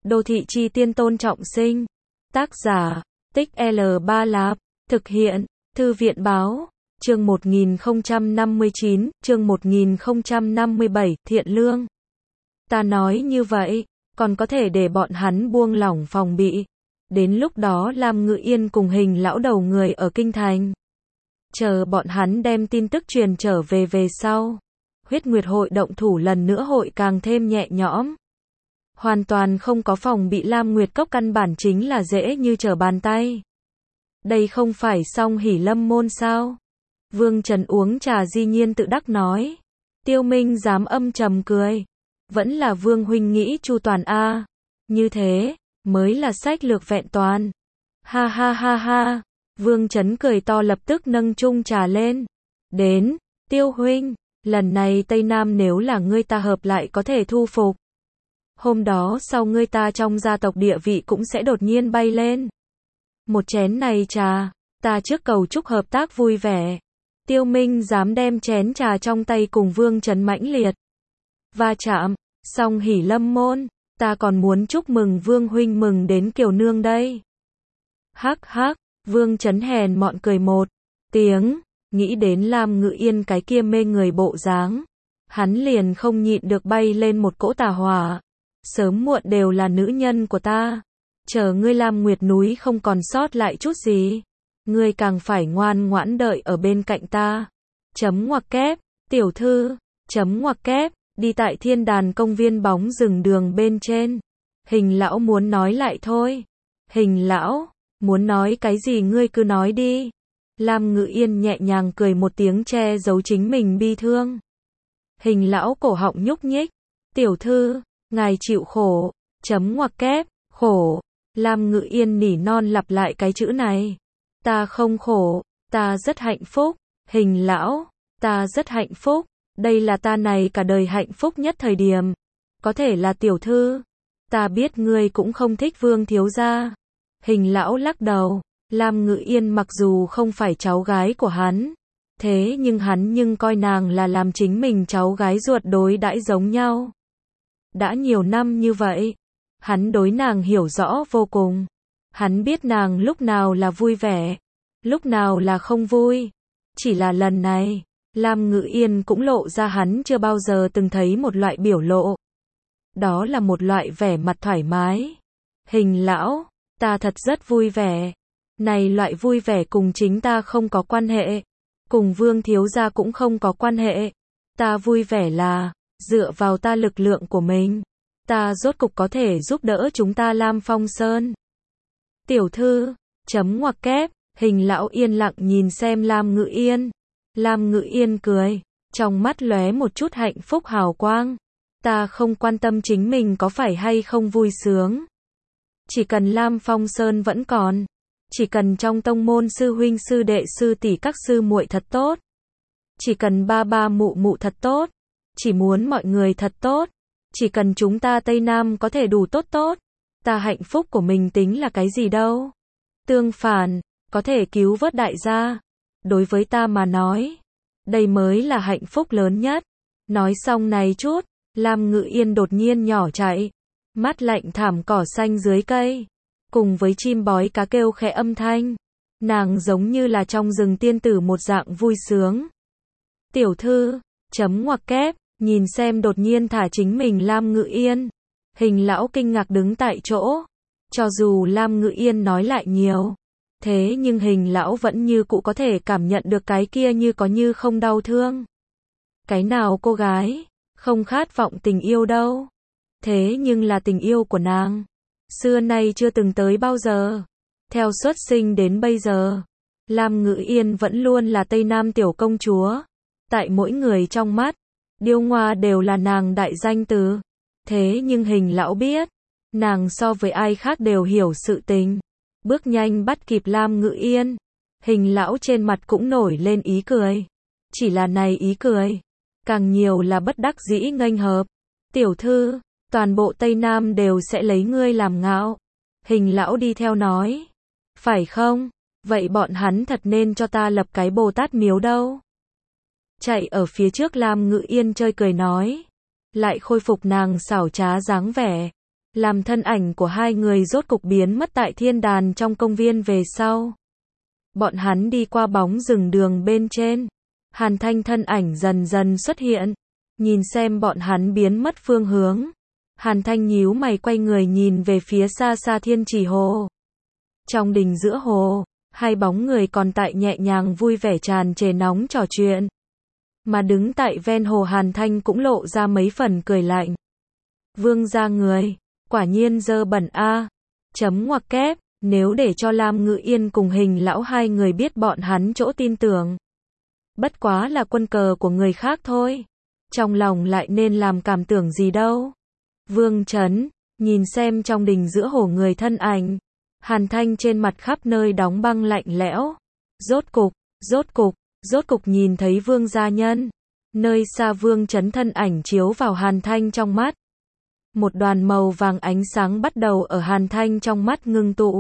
Đô thị chi tiên Tôn Trọng Sinh. Tác giả, Tích L Ba Lạp. Thực hiện, Thư viện Báo. Chương 1059, chương 1057, Thiện Lương. Ta nói như vậy, còn có thể để bọn hắn buông lỏng phòng bị. Đến lúc đó Lam Ngự Yên cùng Hình lão đầu người ở kinh thành. Chờ bọn hắn đem tin tức truyền trở về sau. Huyết Nguyệt hội động thủ lần nữa hội càng thêm nhẹ nhõm. Hoàn toàn không có phòng bị, Lam Nguyệt Cốc căn bản chính là dễ như trở bàn tay. Đây không phải Song Hỷ Lâm môn sao? Vương Trần uống trà di nhiên tự đắc nói. Tiêu Minh dám âm trầm cười. Vẫn là Vương huynh nghĩ chu toàn a. Như thế, mới là sách lược vẹn toàn. Ha ha ha ha. Vương Trấn cười to lập tức nâng chung trà lên. Đến, Tiêu huynh, lần này Tây Nam nếu là ngươi ta hợp lại có thể thu phục. Hôm đó sau ngươi ta trong gia tộc địa vị cũng sẽ đột nhiên bay lên. Một chén này trà, ta trước cầu chúc hợp tác vui vẻ. Tiêu Minh dám đem chén trà trong tay cùng Vương Trấn mãnh liệt va chạm. Song Hỷ Lâm môn, ta còn muốn chúc mừng Vương huynh mừng đến Kiều nương đây. Hắc hắc, Vương Trấn hèn mọn cười một tiếng, nghĩ đến Lam Ngự Yên cái kia mê người bộ dáng, hắn liền không nhịn được bay lên một cỗ tà hỏa. Sớm muộn đều là nữ nhân của ta. Chờ ngươi Lam Nguyệt núi không còn sót lại chút gì, ngươi càng phải ngoan ngoãn đợi ở bên cạnh ta. Chấm ngoặc kép, tiểu thư, chấm ngoặc kép, đi tại Thiên Đàn công viên bóng rừng đường bên trên. Hình lão muốn nói lại thôi. Hình lão, muốn nói cái gì ngươi cứ nói đi. Lam Ngự Yên nhẹ nhàng cười một tiếng che giấu chính mình bi thương. Hình lão cổ họng nhúc nhích. Tiểu thư, ngài chịu khổ, chấm ngoặc kép, khổ. Lam Ngự Yên nỉ non lặp lại cái chữ này. Ta không khổ, ta rất hạnh phúc. Hình lão, ta rất hạnh phúc. Đây là ta này cả đời hạnh phúc nhất thời điểm. Có thể là tiểu thư. Ta biết ngươi cũng không thích Vương thiếu gia. Hình lão lắc đầu. Lam Ngự Yên mặc dù không phải cháu gái của hắn, thế nhưng hắn nhưng coi nàng là làm chính mình cháu gái ruột đối đãi giống nhau. Đã nhiều năm như vậy, hắn đối nàng hiểu rõ vô cùng. Hắn biết nàng lúc nào là vui vẻ, lúc nào là không vui. Chỉ là lần này, Lam Ngự Yên cũng lộ ra hắn chưa bao giờ từng thấy một loại biểu lộ. Đó là một loại vẻ mặt thoải mái. Hình lão, ta thật rất vui vẻ. Này loại vui vẻ cùng chính ta không có quan hệ. Cùng Vương thiếu gia cũng không có quan hệ. Ta vui vẻ là, dựa vào ta lực lượng của mình, ta rốt cục có thể giúp đỡ chúng ta Lam Phong Sơn. Tiểu thư, chấm ngoặc kép, hình lão yên lặng nhìn xem Lam Ngự Yên. Lam Ngự Yên cười, trong mắt lóe một chút hạnh phúc hào quang. Ta không quan tâm chính mình có phải hay không vui sướng. Chỉ cần Lam Phong Sơn vẫn còn, chỉ cần trong tông môn sư huynh sư đệ sư tỷ các sư muội thật tốt, chỉ cần ba ba mụ mụ thật tốt, chỉ muốn mọi người thật tốt, chỉ cần chúng ta Tây Nam có thể đủ tốt tốt, ta hạnh phúc của mình tính là cái gì đâu. Tương phản, có thể cứu vớt đại gia, đối với ta mà nói, đây mới là hạnh phúc lớn nhất. Nói xong này chút, Lam Ngự Yên đột nhiên nhỏ chạy, mắt lạnh thảm cỏ xanh dưới cây, cùng với chim bói cá kêu khẽ âm thanh, nàng giống như là trong rừng tiên tử một dạng vui sướng. Tiểu thư, chấm ngoặc kép, nhìn xem đột nhiên thả chính mình Lam Ngự Yên. Hình lão kinh ngạc đứng tại chỗ. Cho dù Lam Ngự Yên nói lại nhiều, thế nhưng hình lão vẫn như cũ có thể cảm nhận được cái kia như có như không đau thương. Cái nào cô gái không khát vọng tình yêu đâu. Thế nhưng là tình yêu của nàng, xưa nay chưa từng tới bao giờ. Theo xuất sinh đến bây giờ, Lam Ngự Yên vẫn luôn là Tây Nam tiểu công chúa. Tại mỗi người trong mắt, điêu ngoa đều là nàng đại danh từ. Thế nhưng hình lão biết, nàng so với ai khác đều hiểu sự tình. Bước nhanh bắt kịp Lam Ngự Yên, hình lão trên mặt cũng nổi lên ý cười. Chỉ là này ý cười, càng nhiều là bất đắc dĩ nghênh hợp. Tiểu thư, toàn bộ Tây Nam đều sẽ lấy ngươi làm ngạo. Hình lão đi theo nói. Phải không? Vậy bọn hắn thật nên cho ta lập cái Bồ Tát miếu đâu. Chạy ở phía trước Lam Ngự Yên chơi cười nói. Lại khôi phục nàng xảo trá dáng vẻ. Làm thân ảnh của hai người rốt cục biến mất tại thiên đàn trong công viên về sau. Bọn hắn đi qua bóng rừng đường bên trên. Hàn Thanh thân ảnh dần dần xuất hiện. Nhìn xem bọn hắn biến mất phương hướng. Hàn Thanh nhíu mày quay người nhìn về phía xa xa Thiên Chỉ Hồ. Trong đình giữa hồ, hai bóng người còn tại nhẹ nhàng vui vẻ tràn trề nóng trò chuyện. Mà đứng tại ven hồ Hàn Thanh cũng lộ ra mấy phần cười lạnh. Vương gia người, quả nhiên dơ bẩn a. Chấm ngoặc kép, nếu để cho Lam Ngự Yên cùng Hình lão hai người biết bọn hắn chỗ tin tưởng. Bất quá là quân cờ của người khác thôi. Trong lòng lại nên làm cảm tưởng gì đâu. Vương Chấn, nhìn xem trong đình giữa hồ người thân ảnh. Hàn Thanh trên mặt khắp nơi đóng băng lạnh lẽo. Rốt cục nhìn thấy Vương gia nhân. Nơi xa Vương Chấn thân ảnh chiếu vào Hàn Thanh trong mắt. Một đoàn màu vàng ánh sáng bắt đầu ở Hàn Thanh trong mắt ngưng tụ.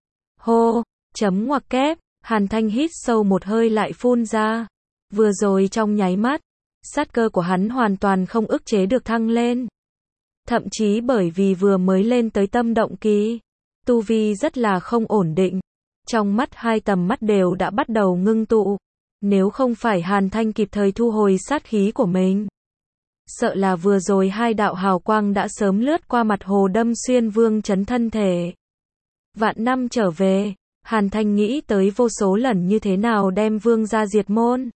Hô, chấm ngoặc kép, Hàn Thanh hít sâu một hơi lại phun ra. Vừa rồi trong nháy mắt, sát cơ của hắn hoàn toàn không ức chế được thăng lên. Thậm chí bởi vì vừa mới lên tới tâm động kỳ, tu vi rất là không ổn định. Trong mắt hai tầm mắt đều đã bắt đầu ngưng tụ. Nếu không phải Hàn Thanh kịp thời thu hồi sát khí của mình, sợ là vừa rồi hai đạo hào quang đã sớm lướt qua mặt hồ đâm xuyên Vương Chấn thân thể. Vạn năm trở về, Hàn Thanh nghĩ tới vô số lần như thế nào đem Vương gia diệt môn.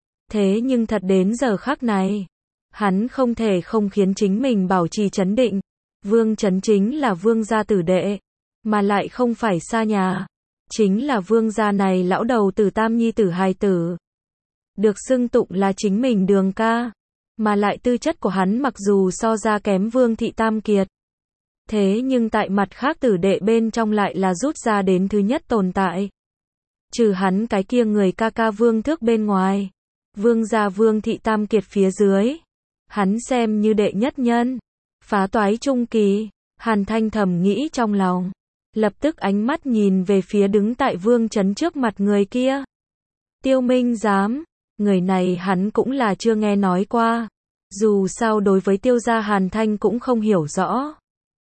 Thế nhưng thật đến giờ khắc này, hắn không thể không khiến chính mình bảo trì trấn định. Vương Chấn chính là Vương gia tử đệ, mà lại không phải xa nhà. Chính là Vương gia này lão đầu tử tam nhi tử hài tử. Được xưng tụng là chính mình Đường ca. Mà lại tư chất của hắn mặc dù so ra kém Vương thị tam kiệt. Thế nhưng tại mặt khác tử đệ bên trong lại là rút ra đến thứ nhất tồn tại. Trừ hắn cái kia người ca ca Vương Thước bên ngoài. Vương gia Vương thị tam kiệt phía dưới. Hắn xem như đệ nhất nhân. Phá toái trung kỳ. Hàn Thanh thầm nghĩ trong lòng. Lập tức ánh mắt nhìn về phía đứng tại Vương Chấn trước mặt người kia. Tiêu Minh Giám. Người này hắn cũng là chưa nghe nói qua. Dù sao đối với Tiêu gia Hàn Thanh cũng không hiểu rõ.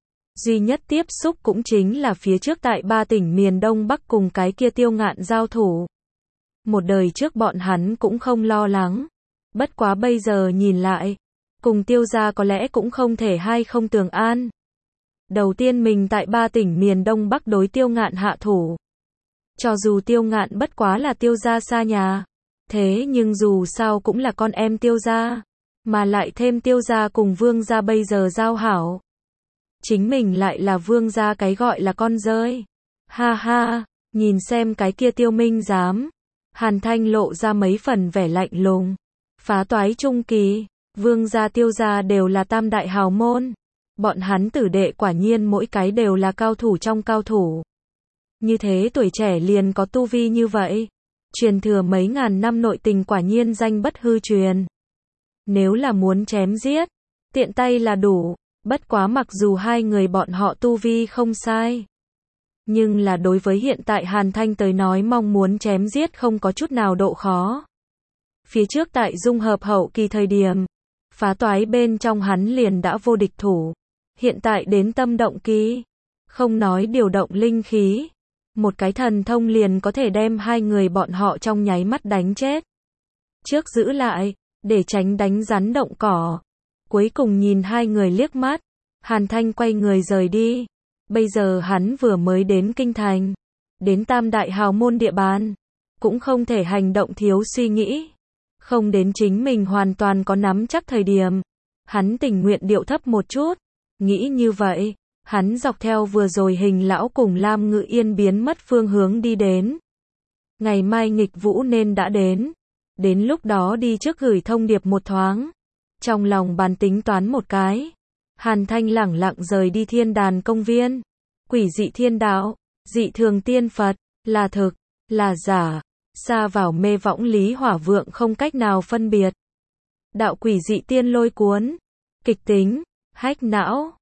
Duy nhất tiếp xúc cũng chính là phía trước tại 3 tỉnh miền Đông Bắc cùng cái kia Tiêu Ngạn giao thủ. Một đời trước bọn hắn cũng không lo lắng. Bất quá bây giờ nhìn lại, cùng Tiêu gia có lẽ cũng không thể hay không tường an. Đầu tiên mình tại 3 tỉnh miền Đông Bắc đối Tiêu Ngạn hạ thủ. Cho dù Tiêu Ngạn bất quá là Tiêu gia xa nhà. Thế nhưng dù sao cũng là con em Tiêu gia. Mà lại thêm Tiêu gia cùng Vương gia bây giờ giao hảo. Chính mình lại là Vương gia cái gọi là con rơi. Ha ha, nhìn xem cái kia Tiêu Minh Giám. Hàn Thanh lộ ra mấy phần vẻ lạnh lùng. Phá toái trung kỳ, Vương gia Tiêu gia đều là tam đại hào môn. Bọn hắn tử đệ quả nhiên mỗi cái đều là cao thủ trong cao thủ. Như thế tuổi trẻ liền có tu vi như vậy. Truyền thừa mấy ngàn năm nội tình quả nhiên danh bất hư truyền. Nếu là muốn chém giết, tiện tay là đủ. Bất quá mặc dù hai người bọn họ tu vi không sai. Nhưng là đối với hiện tại Hàn Thanh tới nói mong muốn chém giết không có chút nào độ khó. Phía trước tại dung hợp hậu kỳ thời điểm, phá toái bên trong hắn liền đã vô địch thủ. Hiện tại đến tâm động kỳ, không nói điều động linh khí. Một cái thần thông liền có thể đem hai người bọn họ trong nháy mắt đánh chết. Trước giữ lại, để tránh đánh rắn động cỏ. Cuối cùng nhìn hai người liếc mắt, Hàn Thanh quay người rời đi. Bây giờ hắn vừa mới đến kinh thành, đến tam đại hào môn địa bàn, cũng không thể hành động thiếu suy nghĩ. Không đến chính mình hoàn toàn có nắm chắc thời điểm, hắn tình nguyện điệu thấp một chút. Nghĩ như vậy, hắn dọc theo vừa rồi Hình lão cùng Lam Ngự Yên biến mất phương hướng đi đến. Ngày mai nghịch vũ nên đã đến. Đến lúc đó đi trước gửi thông điệp một thoáng. Trong lòng bàn tính toán một cái, Hàn Thanh lẳng lặng rời đi thiên đàn công viên. Quỷ dị thiên đạo, dị thường tiên Phật, là thực, là giả, xa vào mê võng lý hỏa vượng không cách nào phân biệt. Đạo quỷ dị tiên lôi cuốn, kịch tính, hách não.